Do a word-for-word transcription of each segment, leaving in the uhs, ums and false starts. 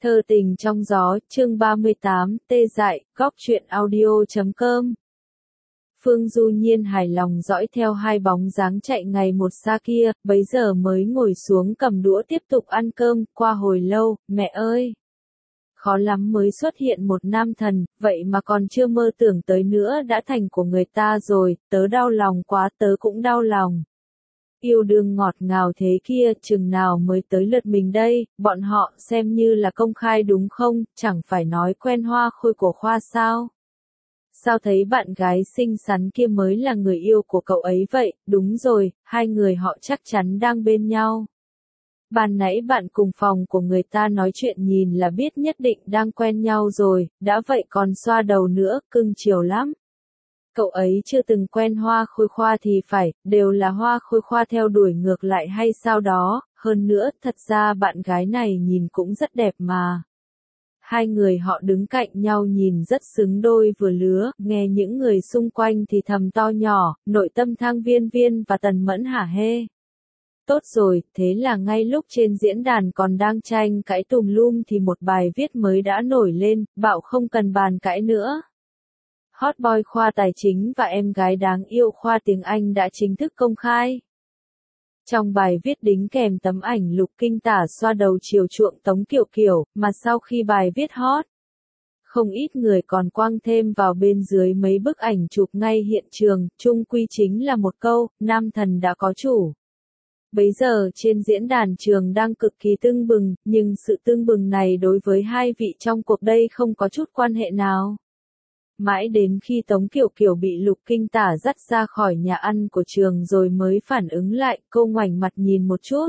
Thơ tình trong gió, chương ba mươi tám, tê dại, góc truyện audio chấm com. Phương Du Nhiên hài lòng dõi theo hai bóng dáng chạy ngày một xa kia, bấy giờ mới ngồi xuống cầm đũa tiếp tục ăn cơm, qua hồi lâu, mẹ ơi! Khó lắm mới xuất hiện một nam thần, vậy mà còn chưa mơ tưởng tới nữa đã thành của người ta rồi, tớ đau lòng quá, tớ cũng đau lòng. Yêu đương ngọt ngào thế kia, chừng nào mới tới lượt mình đây, bọn họ xem như là công khai đúng không, chẳng phải nói quen hoa khôi của khoa sao? Sao thấy bạn gái xinh xắn kia mới là người yêu của cậu ấy vậy? Đúng rồi, hai người họ chắc chắn đang bên nhau. Ban nãy bạn cùng phòng của người ta nói chuyện nhìn là biết nhất định đang quen nhau rồi, đã vậy còn xoa đầu nữa, cưng chiều lắm. Cậu ấy chưa từng quen hoa khôi khoa thì phải, đều là hoa khôi khoa theo đuổi ngược lại hay sao đó, hơn nữa, thật ra bạn gái này nhìn cũng rất đẹp mà. Hai người họ đứng cạnh nhau nhìn rất xứng đôi vừa lứa, nghe những người xung quanh thì thầm to nhỏ, nội tâm Thang Viên Viên và Tần Mẫn hả hê. Tốt rồi, thế là ngay lúc trên diễn đàn còn đang tranh cãi tùm lum thì một bài viết mới đã nổi lên, bảo không cần bàn cãi nữa. Hot boy khoa tài chính và em gái đáng yêu khoa tiếng Anh đã chính thức công khai. Trong bài viết đính kèm tấm ảnh Lục Kinh Tả xoa đầu chiều chuộng Tống Kiều Kiều, mà sau khi bài viết hot, không ít người còn quăng thêm vào bên dưới mấy bức ảnh chụp ngay hiện trường, chung quy chính là một câu, nam thần đã có chủ. Bấy giờ trên diễn đàn trường đang cực kỳ tưng bừng, nhưng sự tưng bừng này đối với hai vị trong cuộc đây không có chút quan hệ nào. Mãi đến khi Tống Kiều Kiều bị Lục Kinh Tả dắt ra khỏi nhà ăn của trường rồi mới phản ứng lại, cô ngoảnh mặt nhìn một chút.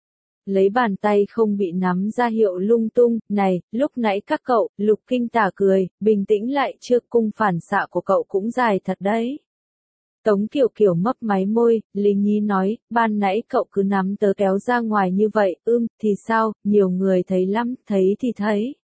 Lấy bàn tay không bị nắm ra hiệu lung tung, này, lúc nãy các cậu, Lục Kinh Tả cười, bình tĩnh lại chưa, cung phản xạ của cậu cũng dài thật đấy. Tống Kiều Kiều mấp máy môi, lý nhí nói, ban nãy cậu cứ nắm tớ kéo ra ngoài như vậy, ưm, thì sao, nhiều người thấy lắm, thấy thì thấy.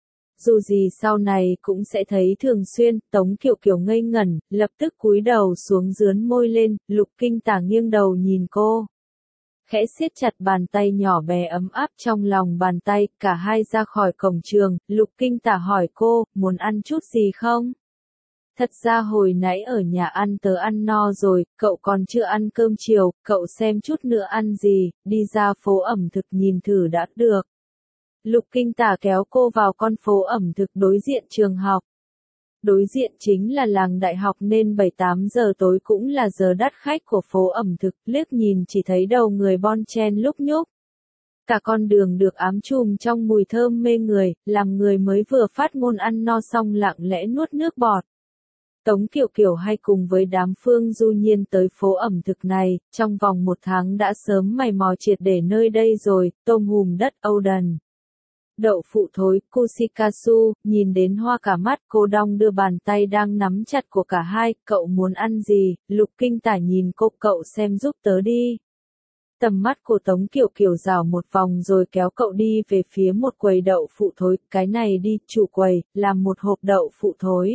Dù gì sau này cũng sẽ thấy thường xuyên, Tống Kiều Kiều ngây ngẩn, lập tức cúi đầu xuống dướn môi lên, Lục Kinh Tả nghiêng đầu nhìn cô. Khẽ siết chặt bàn tay nhỏ bé ấm áp trong lòng bàn tay, cả hai ra khỏi cổng trường, Lục Kinh Tả hỏi cô, muốn ăn chút gì không? Thật ra hồi nãy ở nhà ăn tớ ăn no rồi, cậu còn chưa ăn cơm chiều, cậu xem chút nữa ăn gì, đi ra phố ẩm thực nhìn thử đã được. Lục Kinh Tả kéo cô vào con phố ẩm thực đối diện trường học. Đối diện chính là làng đại học nên bảy tám giờ tối cũng là giờ đắt khách của phố ẩm thực, liếc nhìn chỉ thấy đầu người bon chen lúc nhúc. Cả con đường được ám chùm trong mùi thơm mê người, làm người mới vừa phát ngôn ăn no xong lặng lẽ nuốt nước bọt. Tống Kiều Kiều hay cùng với đám Phương Du Nhiên tới phố ẩm thực này, trong vòng một tháng đã sớm mày mò triệt để nơi đây rồi, tôm hùm đất Âu Đần. Đậu phụ thối, kushikatsu, nhìn đến hoa cả mắt, cô đong đưa bàn tay đang nắm chặt của cả hai, cậu muốn ăn gì, Lục Kinh Tả nhìn cô, cậu xem giúp tớ đi. Tầm mắt của Tống Kiều Kiều rảo một vòng rồi kéo cậu đi về phía một quầy đậu phụ thối, cái này đi, chủ quầy, làm một hộp đậu phụ thối.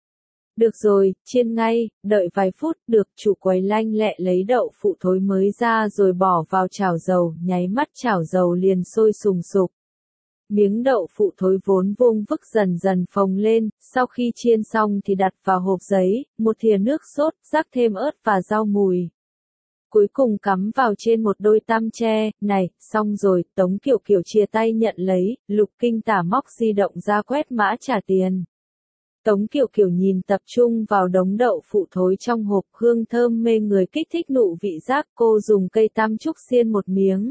Được rồi, chiên ngay, đợi vài phút, được, chủ quầy lanh lẹ lấy đậu phụ thối mới ra rồi bỏ vào chảo dầu, nháy mắt chảo dầu liền sôi sùng sục. Miếng đậu phụ thối vốn vuông vức dần dần phồng lên, sau khi chiên xong thì đặt vào hộp giấy, một thìa nước sốt, rắc thêm ớt và rau mùi. Cuối cùng cắm vào trên một đôi tăm tre, này, xong rồi, Tống Kiều Kiều chia tay nhận lấy, Lục Kinh Tả móc di động ra quét mã trả tiền. Tống Kiều Kiều nhìn tập trung vào đống đậu phụ thối trong hộp, hương thơm mê người kích thích nụ vị giác, cô dùng cây tam trúc xiên một miếng.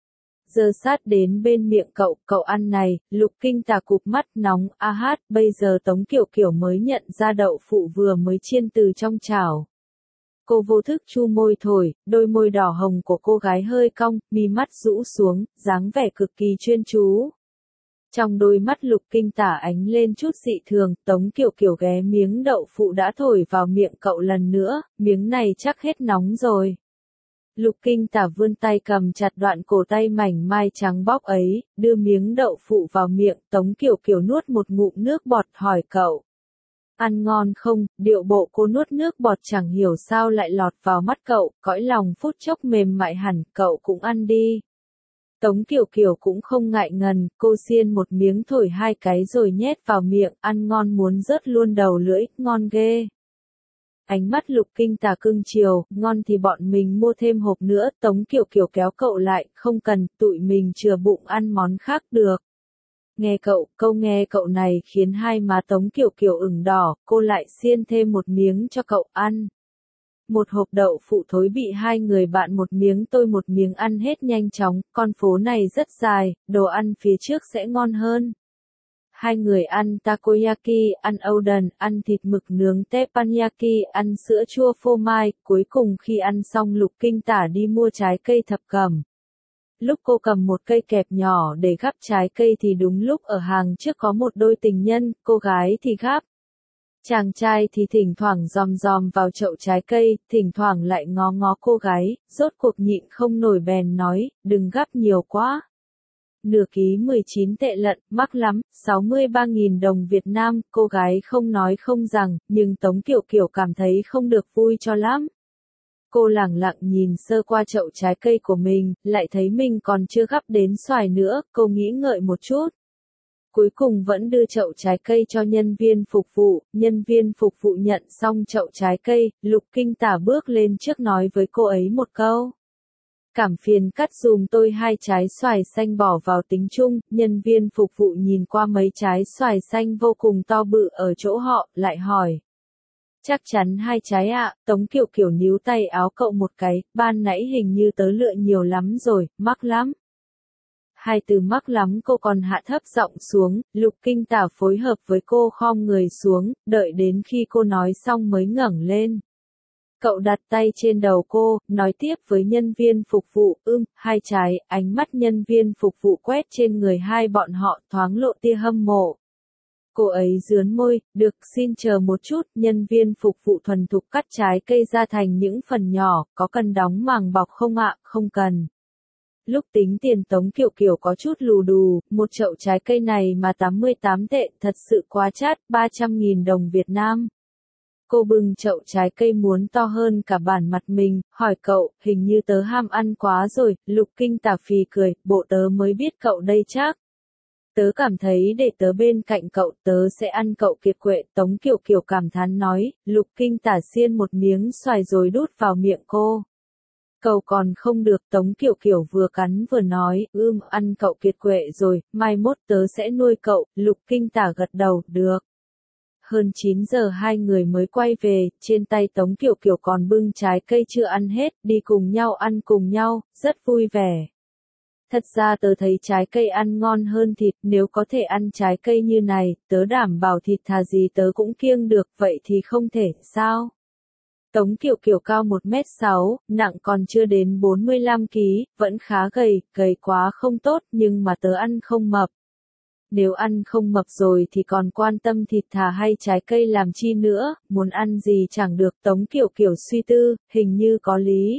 Giờ sát đến bên miệng cậu, cậu ăn này, Lục Kinh Tả cụp mắt nóng, a hát, bây giờ Tống Kiều Kiều mới nhận ra đậu phụ vừa mới chiên từ trong chảo. Cô vô thức chu môi thổi, đôi môi đỏ hồng của cô gái hơi cong, mi mắt rũ xuống, dáng vẻ cực kỳ chuyên chú. Trong đôi mắt Lục Kinh Tả ánh lên chút dị thường, Tống Kiều Kiều ghé miếng đậu phụ đã thổi vào miệng cậu lần nữa, miếng này chắc hết nóng rồi. Lục Kinh Tả vươn tay cầm chặt đoạn cổ tay mảnh mai trắng bóc ấy, đưa miếng đậu phụ vào miệng, Tống Kiều Kiều nuốt một ngụm nước bọt hỏi cậu. Ăn ngon không, điệu bộ cô nuốt nước bọt chẳng hiểu sao lại lọt vào mắt cậu, cõi lòng phút chốc mềm mại hẳn, cậu cũng ăn đi. Tống Kiều Kiều cũng không ngại ngần, cô xiên một miếng thổi hai cái rồi nhét vào miệng, ăn ngon muốn rớt luôn đầu lưỡi, ngon ghê. Ánh mắt Lục Kinh Tà cưng chiều, ngon thì bọn mình mua thêm hộp nữa, Tống Kiều Kiều kéo cậu lại, không cần, tụi mình chừa bụng ăn món khác được. Nghe cậu, câu nghe cậu này khiến hai má Tống Kiều Kiều ửng đỏ, cô lại xiên thêm một miếng cho cậu ăn. Một hộp đậu phụ thối bị hai người bạn một miếng tôi một miếng ăn hết nhanh chóng, con phố này rất dài, đồ ăn phía trước sẽ ngon hơn. Hai người ăn takoyaki, ăn oden, ăn thịt mực nướng teppanyaki, ăn sữa chua phô mai, cuối cùng khi ăn xong Lục Kinh Tả đi mua trái cây thập cẩm. Lúc cô cầm một cây kẹp nhỏ để gắp trái cây thì đúng lúc ở hàng trước có một đôi tình nhân, cô gái thì gắp. Chàng trai thì thỉnh thoảng dòm dòm vào chậu trái cây, thỉnh thoảng lại ngó ngó cô gái, rốt cuộc nhịn không nổi bèn nói, đừng gắp nhiều quá. Nửa ký mười chín tệ lận, mắc lắm, sáu mươi ba nghìn đồng Việt Nam, cô gái không nói không rằng, nhưng Tống Kiều Kiều cảm thấy không được vui cho lắm. Cô lẳng lặng nhìn sơ qua chậu trái cây của mình, lại thấy mình còn chưa gắp đến xoài nữa, cô nghĩ ngợi một chút. Cuối cùng vẫn đưa chậu trái cây cho nhân viên phục vụ, nhân viên phục vụ nhận xong chậu trái cây, Lục Kinh Tả bước lên trước nói với cô ấy một câu. Cảm phiền cắt dùm tôi hai trái xoài xanh bỏ vào tính chung, nhân viên phục vụ nhìn qua mấy trái xoài xanh vô cùng to bự ở chỗ họ, lại hỏi. Chắc chắn hai trái ạ, à, Tống Kiều Kiều níu tay áo cậu một cái, ban nãy hình như tớ lựa nhiều lắm rồi, mắc lắm. Hai từ mắc lắm cô còn hạ thấp giọng xuống, Lục Kinh Tả phối hợp với cô khom người xuống, đợi đến khi cô nói xong mới ngẩng lên. Cậu đặt tay trên đầu cô, nói tiếp với nhân viên phục vụ, ưm, hai trái, ánh mắt nhân viên phục vụ quét trên người hai bọn họ thoáng lộ tia hâm mộ. Cô ấy dướn môi, được xin chờ một chút, nhân viên phục vụ thuần thục cắt trái cây ra thành những phần nhỏ, có cần đóng màng bọc không ạ, không cần. Lúc tính tiền Tống Kiều Kiều có chút lù đù, một chậu trái cây này mà tám mươi tám tệ, thật sự quá chát, ba trăm nghìn đồng Việt Nam. Cô bưng chậu trái cây muốn to hơn cả bản mặt mình, hỏi cậu, hình như tớ ham ăn quá rồi, Lục Kinh Tả phì cười, bộ tớ mới biết cậu đây chắc. Tớ cảm thấy để tớ bên cạnh cậu tớ sẽ ăn cậu kiệt quệ, Tống Kiều Kiều cảm thán nói, Lục Kinh Tả xiên một miếng xoài rồi đút vào miệng cô. Cậu còn không được, Tống Kiều Kiều vừa cắn vừa nói, ưm, ăn cậu kiệt quệ rồi, mai mốt tớ sẽ nuôi cậu, Lục Kinh Tả gật đầu, được. Hơn chín giờ hai người mới quay về, trên tay Tống Kiều Kiều còn bưng trái cây chưa ăn hết, đi cùng nhau ăn cùng nhau, rất vui vẻ. Thật ra tớ thấy trái cây ăn ngon hơn thịt, nếu có thể ăn trái cây như này, tớ đảm bảo thịt thà gì tớ cũng kiêng được, vậy thì không thể, sao? Tống Kiều Kiều cao một mét sáu, nặng còn chưa đến bốn mươi lăm ki lô gam, vẫn khá gầy, gầy quá không tốt, nhưng mà tớ ăn không mập. Nếu ăn không mập rồi thì còn quan tâm thịt thà hay trái cây làm chi nữa, muốn ăn gì chẳng được, Tống Kiều Kiều suy tư, hình như có lý.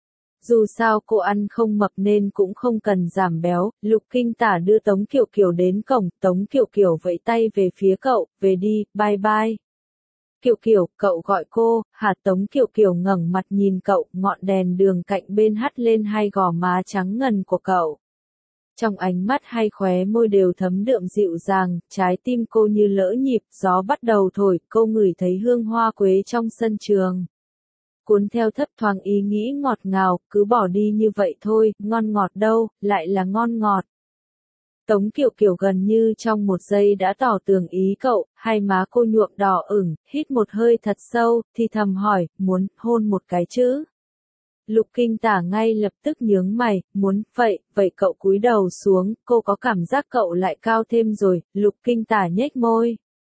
Dù sao cô ăn không mập nên cũng không cần giảm béo, Lục Kinh Tả đưa Tống Kiều Kiều đến cổng, Tống Kiều Kiều vẫy tay về phía cậu, về đi, bye bye. Kiều Kiều, cậu gọi cô, hả? Tống Kiều Kiều ngẩng mặt nhìn cậu, ngọn đèn đường cạnh bên hắt lên hai gò má trắng ngần của cậu. Trong ánh mắt hay khóe môi đều thấm đượm dịu dàng, trái tim cô như lỡ nhịp, gió bắt đầu thổi, cô ngửi thấy hương hoa quế trong sân trường. Cuốn theo thấp thoáng ý nghĩ ngọt ngào, cứ bỏ đi như vậy thôi, ngon ngọt đâu, lại là ngon ngọt. Tống Kiều Kiều gần như trong một giây đã tỏ tường ý cậu, hai má cô nhuộm đỏ ửng, hít một hơi thật sâu, thì thầm hỏi, muốn hôn một cái chứ? Lục Kinh Tả ngay lập tức nhướng mày, muốn, vậy, vậy cậu cúi đầu xuống, cô có cảm giác cậu lại cao thêm rồi, Lục Kinh Tả nhếch môi.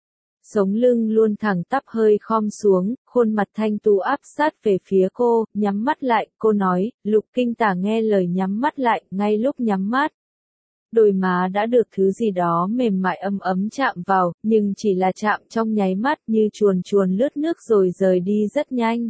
Sống lưng luôn thẳng tắp hơi khom xuống, khuôn mặt thanh tú áp sát về phía cô, nhắm mắt lại, cô nói, Lục Kinh Tả nghe lời nhắm mắt lại, ngay lúc nhắm mắt. Đôi má đã được thứ gì đó mềm mại ấm ấm chạm vào, nhưng chỉ là chạm trong nháy mắt như chuồn chuồn lướt nước rồi rời đi rất nhanh.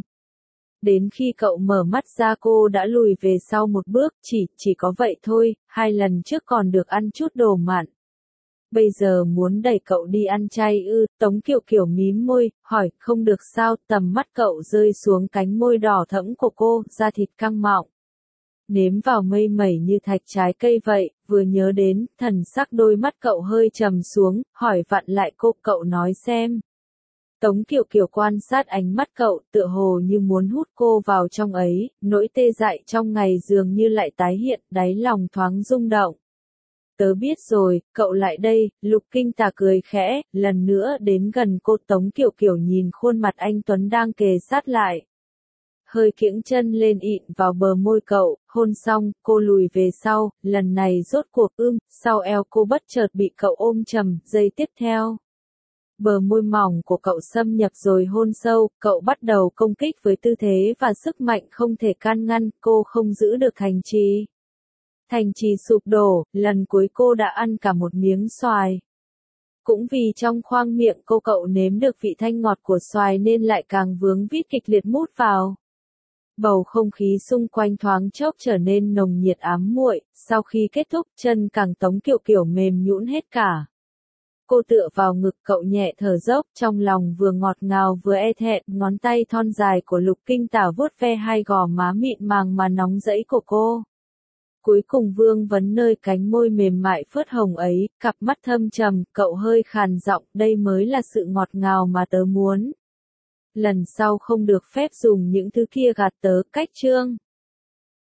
Đến khi cậu mở mắt ra cô đã lùi về sau một bước, chỉ, chỉ có vậy thôi, hai lần trước còn được ăn chút đồ mặn. Bây giờ muốn đẩy cậu đi ăn chay ư, Tống Kiều Kiều mím môi, hỏi, không được sao, tầm mắt cậu rơi xuống cánh môi đỏ thẫm của cô, da thịt căng mọng. nếm vào mây mẩy như thạch trái cây vậy, vừa nhớ đến, thần sắc đôi mắt cậu hơi trầm xuống, hỏi vặn lại cô, cậu nói xem. Tống Kiều Kiều quan sát ánh mắt cậu, tựa hồ như muốn hút cô vào trong ấy, nỗi tê dại trong ngày dường như lại tái hiện, đáy lòng thoáng rung động. Tớ biết rồi, cậu lại đây, Lục Kinh Tà cười khẽ, lần nữa đến gần cô. Tống Kiều Kiều nhìn khuôn mặt anh Tuấn đang kề sát lại. Hơi kiễng chân lên ịn vào bờ môi cậu, hôn xong, cô lùi về sau, lần này rốt cuộc ưm, sau eo cô bất chợt bị cậu ôm chầm, giây tiếp theo. Bờ môi mỏng của cậu xâm nhập rồi hôn sâu, cậu bắt đầu công kích với tư thế và sức mạnh không thể can ngăn, cô không giữ được thành trì. Thành trì sụp đổ, lần cuối cô đã ăn cả một miếng xoài. Cũng vì trong khoang miệng cô cậu nếm được vị thanh ngọt của xoài nên lại càng vướng vít kịch liệt mút vào. Bầu không khí xung quanh thoáng chốc trở nên nồng nhiệt ám muội, sau khi kết thúc chân càng Tống Kiều Kiều mềm nhũn hết cả. Cô tựa vào ngực cậu nhẹ thở dốc, trong lòng vừa ngọt ngào vừa e thẹn, ngón tay thon dài của Lục Kinh Tà vuốt ve hai gò má mịn màng mà nóng rẫy của cô. Cuối cùng vương vấn nơi cánh môi mềm mại phớt hồng ấy, cặp mắt thâm trầm, cậu hơi khàn giọng, đây mới là sự ngọt ngào mà tớ muốn. Lần sau không được phép dùng những thứ kia gạt tớ, cách chương.